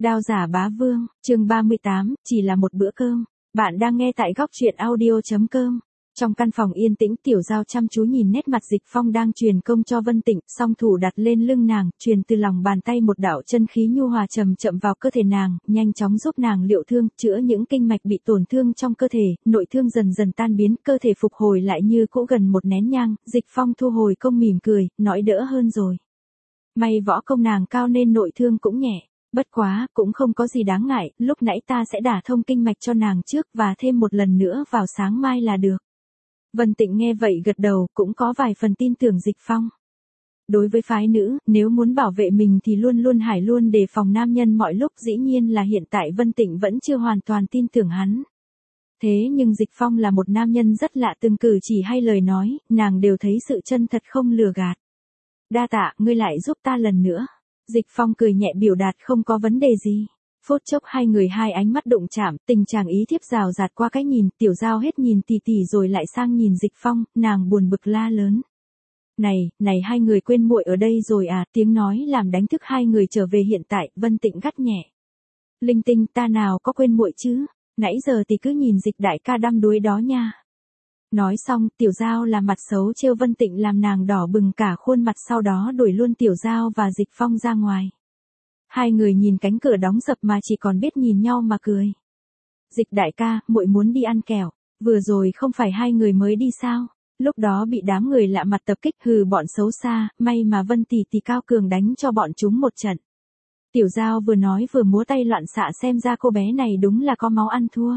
Đao giả bá vương, chương 38, chỉ là một bữa cơm. Bạn đang nghe tại góc truyện audio.com. Trong căn phòng yên tĩnh, Tiểu Giao chăm chú nhìn nét mặt Dịch Phong đang truyền công cho Vân Tịnh, song thủ đặt lên lưng nàng, truyền từ lòng bàn tay một đạo chân khí nhu hòa chậm chậm vào cơ thể nàng, nhanh chóng giúp nàng liệu thương, chữa những kinh mạch bị tổn thương trong cơ thể, nội thương dần dần tan biến, cơ thể phục hồi lại như cũ gần một nén nhang. Dịch Phong thu hồi công mỉm cười, nói đỡ hơn rồi. May võ công nàng cao nên nội thương cũng nhẹ. Bất quá, cũng không có gì đáng ngại, lúc nãy ta sẽ đả thông kinh mạch cho nàng trước và thêm một lần nữa vào sáng mai là được. Vân Tịnh nghe vậy gật đầu, cũng có vài phần tin tưởng Dịch Phong. Đối với phái nữ, nếu muốn bảo vệ mình thì luôn luôn luôn đề phòng nam nhân mọi lúc, dĩ nhiên là hiện tại Vân Tịnh vẫn chưa hoàn toàn tin tưởng hắn. Thế nhưng Dịch Phong là một nam nhân rất lạ, từng cử chỉ hay lời nói, nàng đều thấy sự chân thật không lừa gạt. Đa tạ, ngươi lại giúp ta lần nữa. Dịch Phong cười nhẹ biểu đạt không có vấn đề gì. Phút chốc hai người hai ánh mắt đụng chạm, tình chàng ý thiếp rào rạt qua cái nhìn, Tiểu Giao hết nhìn tỉ tỉ rồi lại sang nhìn Dịch Phong, nàng buồn bực la lớn. Này hai người quên muội ở đây rồi à, tiếng nói làm đánh thức hai người trở về hiện tại. Vân Tịnh gắt nhẹ. Linh Tinh, ta nào có quên muội chứ, nãy giờ thì cứ nhìn Dịch đại ca đăm đuối đó nha. Nói xong, Tiểu Giao là mặt xấu trêu Vân Tịnh làm nàng đỏ bừng cả khuôn mặt, sau đó đuổi luôn Tiểu Giao và Dịch Phong ra ngoài. Hai người nhìn cánh cửa đóng sập mà chỉ còn biết nhìn nhau mà cười. Dịch đại ca, muội muốn đi ăn kẹo, vừa rồi không phải hai người mới đi sao, lúc đó bị đám người lạ mặt tập kích, hừ bọn xấu xa, may mà Vân tỷ tỷ cao cường đánh cho bọn chúng một trận. Tiểu Giao vừa nói vừa múa tay loạn xạ, xem ra cô bé này đúng là có máu ăn thua.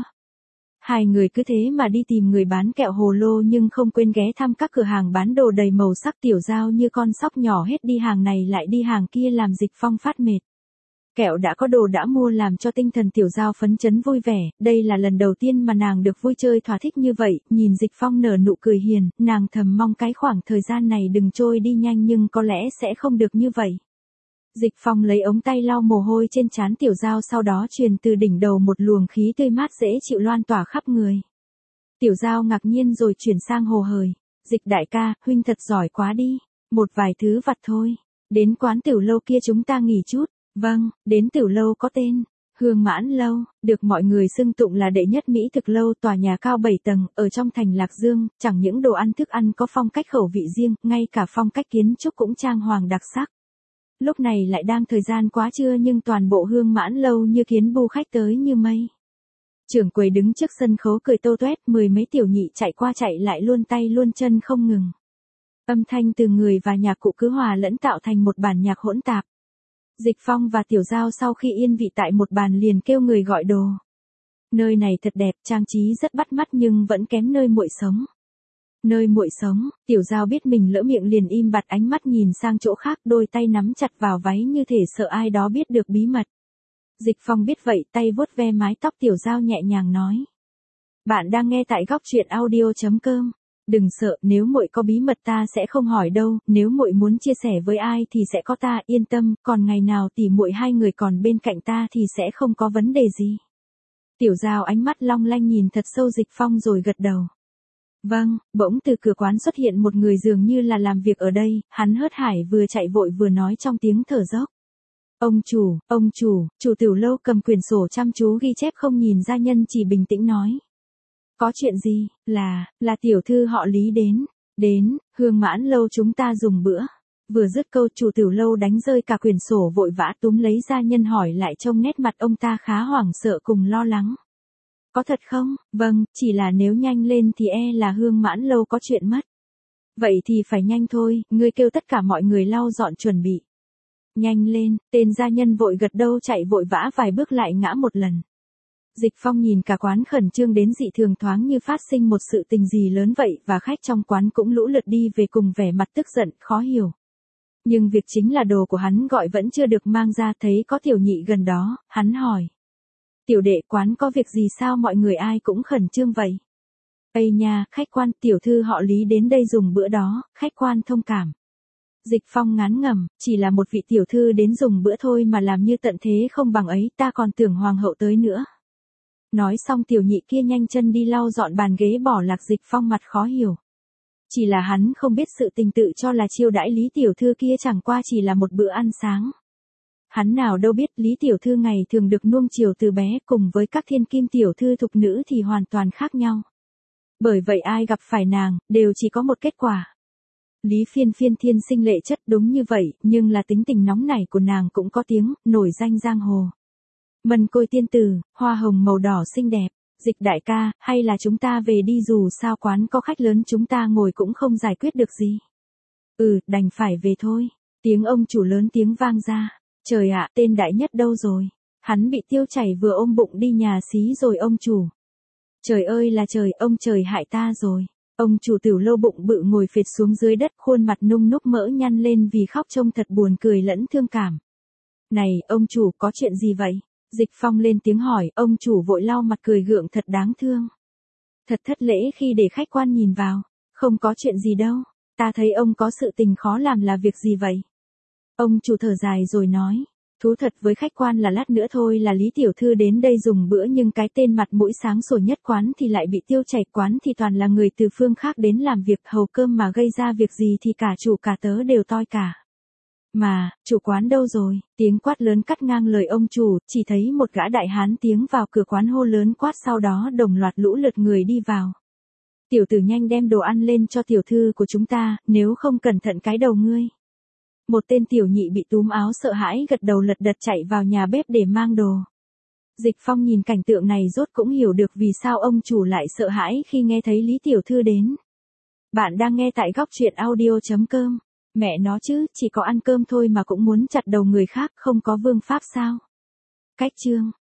Hai người cứ thế mà đi tìm người bán kẹo hồ lô nhưng không quên ghé thăm các cửa hàng bán đồ đầy màu sắc. Tiểu Giao như con sóc nhỏ hết đi hàng này lại đi hàng kia làm Dịch Phong phát mệt. Kẹo đã có, đồ đã mua làm cho tinh thần Tiểu Giao phấn chấn vui vẻ, đây là lần đầu tiên mà nàng được vui chơi thỏa thích như vậy. Nhìn Dịch Phong nở nụ cười hiền, nàng thầm mong cái khoảng thời gian này đừng trôi đi nhanh, nhưng có lẽ sẽ không được như vậy. Dịch Phong lấy ống tay lau mồ hôi trên trán Tiểu Giao, sau đó truyền từ đỉnh đầu một luồng khí tươi mát dễ chịu loan tỏa khắp người. Tiểu Giao ngạc nhiên rồi chuyển sang hồ hởi. Dịch đại ca, huynh thật giỏi quá đi, một vài thứ vặt thôi. Đến quán tiểu lâu kia chúng ta nghỉ chút. Vâng, đến tiểu lâu có tên Hương Mãn Lâu, được mọi người xưng tụng là đệ nhất mỹ thực lâu, tòa nhà cao 7 tầng, ở trong thành Lạc Dương, chẳng những đồ ăn thức ăn có phong cách khẩu vị riêng, ngay cả phong cách kiến trúc cũng trang hoàng đặc sắc. Lúc này lại đang thời gian quá trưa nhưng toàn bộ Hương Mãn Lâu như kiến bu khách tới như mây. Trưởng quầy đứng trước sân khấu cười tô toét, mười mấy tiểu nhị chạy qua chạy lại luôn tay luôn chân không ngừng. Âm thanh từ người và nhạc cụ cứ hòa lẫn tạo thành một bản nhạc hỗn tạp. Dịch Phong và Tiểu Giao sau khi yên vị tại một bàn liền kêu người gọi đồ. Nơi này thật đẹp, trang trí rất bắt mắt nhưng vẫn kém nơi muội sống. Nơi muội sống, Tiểu Giao biết mình lỡ miệng liền im bặt, ánh mắt nhìn sang chỗ khác, đôi tay nắm chặt vào váy như thể sợ ai đó biết được bí mật. Dịch Phong biết vậy, tay vuốt ve mái tóc Tiểu Giao nhẹ nhàng nói. Bạn đang nghe tại góc truyện audio.com. Đừng sợ, nếu muội có bí mật ta sẽ không hỏi đâu, nếu muội muốn chia sẻ với ai thì sẽ có ta, yên tâm, còn ngày nào tỉ muội hai người còn bên cạnh ta thì sẽ không có vấn đề gì. Tiểu Giao ánh mắt long lanh nhìn thật sâu Dịch Phong rồi gật đầu. Vâng, bỗng từ cửa quán xuất hiện một người dường như là làm việc ở đây, hắn hớt hải vừa chạy vội vừa nói trong tiếng thở dốc. Ông chủ tiểu lâu cầm quyển sổ chăm chú ghi chép không nhìn gia nhân, chỉ bình tĩnh nói. Có chuyện gì, là tiểu thư họ Lý đến, Hương Mãn Lâu chúng ta dùng bữa. Vừa dứt câu chủ tiểu lâu đánh rơi cả quyển sổ, vội vã túm lấy gia nhân hỏi lại, trông nét mặt ông ta khá hoảng sợ cùng lo lắng. Có thật không? Vâng, chỉ là nếu nhanh lên thì là Hương Mãn Lâu có chuyện mất. Vậy thì phải nhanh thôi, ngươi kêu tất cả mọi người lau dọn chuẩn bị. Nhanh lên, tên gia nhân vội gật đầu, chạy vội vã vài bước lại ngã một lần. Dịch Phong nhìn cả quán khẩn trương đến dị thường, thoáng như phát sinh một sự tình gì lớn vậy, và khách trong quán cũng lũ lượt đi về cùng vẻ mặt tức giận, khó hiểu. Nhưng việc chính là đồ của hắn gọi vẫn chưa được mang ra, thấy có tiểu nhị gần đó, hắn hỏi. Tiểu đệ, quán có việc gì sao mọi người ai cũng khẩn trương vậy? Ây nha, khách quan, tiểu thư họ Lý đến đây dùng bữa đó, khách quan thông cảm. Dịch Phong ngán ngẩm, chỉ là một vị tiểu thư đến dùng bữa thôi mà làm như tận thế không bằng ấy, ta còn tưởng hoàng hậu tới nữa. Nói xong tiểu nhị kia nhanh chân đi lau dọn bàn ghế bỏ lạc. Dịch Phong mặt khó hiểu. Chỉ là hắn không biết sự tình tự cho là chiêu đãi Lý tiểu thư kia chẳng qua chỉ là một bữa ăn sáng. Hắn nào đâu biết Lý tiểu thư ngày thường được nuông chiều từ bé cùng với các thiên kim tiểu thư thục nữ thì hoàn toàn khác nhau. Bởi vậy ai gặp phải nàng, đều chỉ có một kết quả. Lý Phiên Phiên thiên sinh lệ chất đúng như vậy, nhưng là tính tình nóng nảy của nàng cũng có tiếng, nổi danh giang hồ. Mân Côi tiên tử, hoa hồng màu đỏ xinh đẹp, Dịch đại ca, hay là chúng ta về đi dù sao quán có khách lớn chúng ta ngồi cũng không giải quyết được gì. Đành phải về thôi. Tiếng ông chủ lớn tiếng vang ra. Trời ạ, tên đại nhất đâu rồi? Hắn bị tiêu chảy vừa ôm bụng đi nhà xí rồi ông chủ. Trời ơi là trời, ông trời hại ta rồi. Ông chủ Tiểu Lâu bụng bự ngồi phệt xuống dưới đất, khuôn mặt nung núc mỡ nhăn lên vì khóc trông thật buồn cười lẫn thương cảm. Này, ông chủ, có chuyện gì vậy? Dịch Phong lên tiếng hỏi, ông chủ vội lau mặt cười gượng thật đáng thương. Thật thất lễ khi để khách quan nhìn vào. Không có chuyện gì đâu. Ta thấy ông có sự tình khó làm là việc gì vậy? Ông chủ thở dài rồi nói. Thú thật với khách quan là lát nữa thôi là Lý tiểu thư đến đây dùng bữa nhưng cái tên mặt mũi sáng sủa nhất quán thì lại bị tiêu chảy, quán thì toàn là người từ phương khác đến làm việc hầu cơm mà gây ra việc gì thì cả chủ cả tớ đều toi cả. Mà, chủ quán đâu rồi? Tiếng quát lớn cắt ngang lời ông chủ, chỉ thấy một gã đại hán tiến vào cửa quán hô lớn quát, sau đó đồng loạt lũ lượt người đi vào. Tiểu tử nhanh đem đồ ăn lên cho tiểu thư của chúng ta, nếu không cẩn thận cái đầu ngươi. Một tên tiểu nhị bị túm áo sợ hãi gật đầu lật đật chạy vào nhà bếp để mang đồ. Dịch Phong nhìn cảnh tượng này rốt cũng hiểu được vì sao ông chủ lại sợ hãi khi nghe thấy Lý tiểu thư đến. Bạn đang nghe tại góc truyện audio.com. Mẹ nó chứ, chỉ có ăn cơm thôi mà cũng muốn chặt đầu người khác, không có vương pháp sao? Cách chương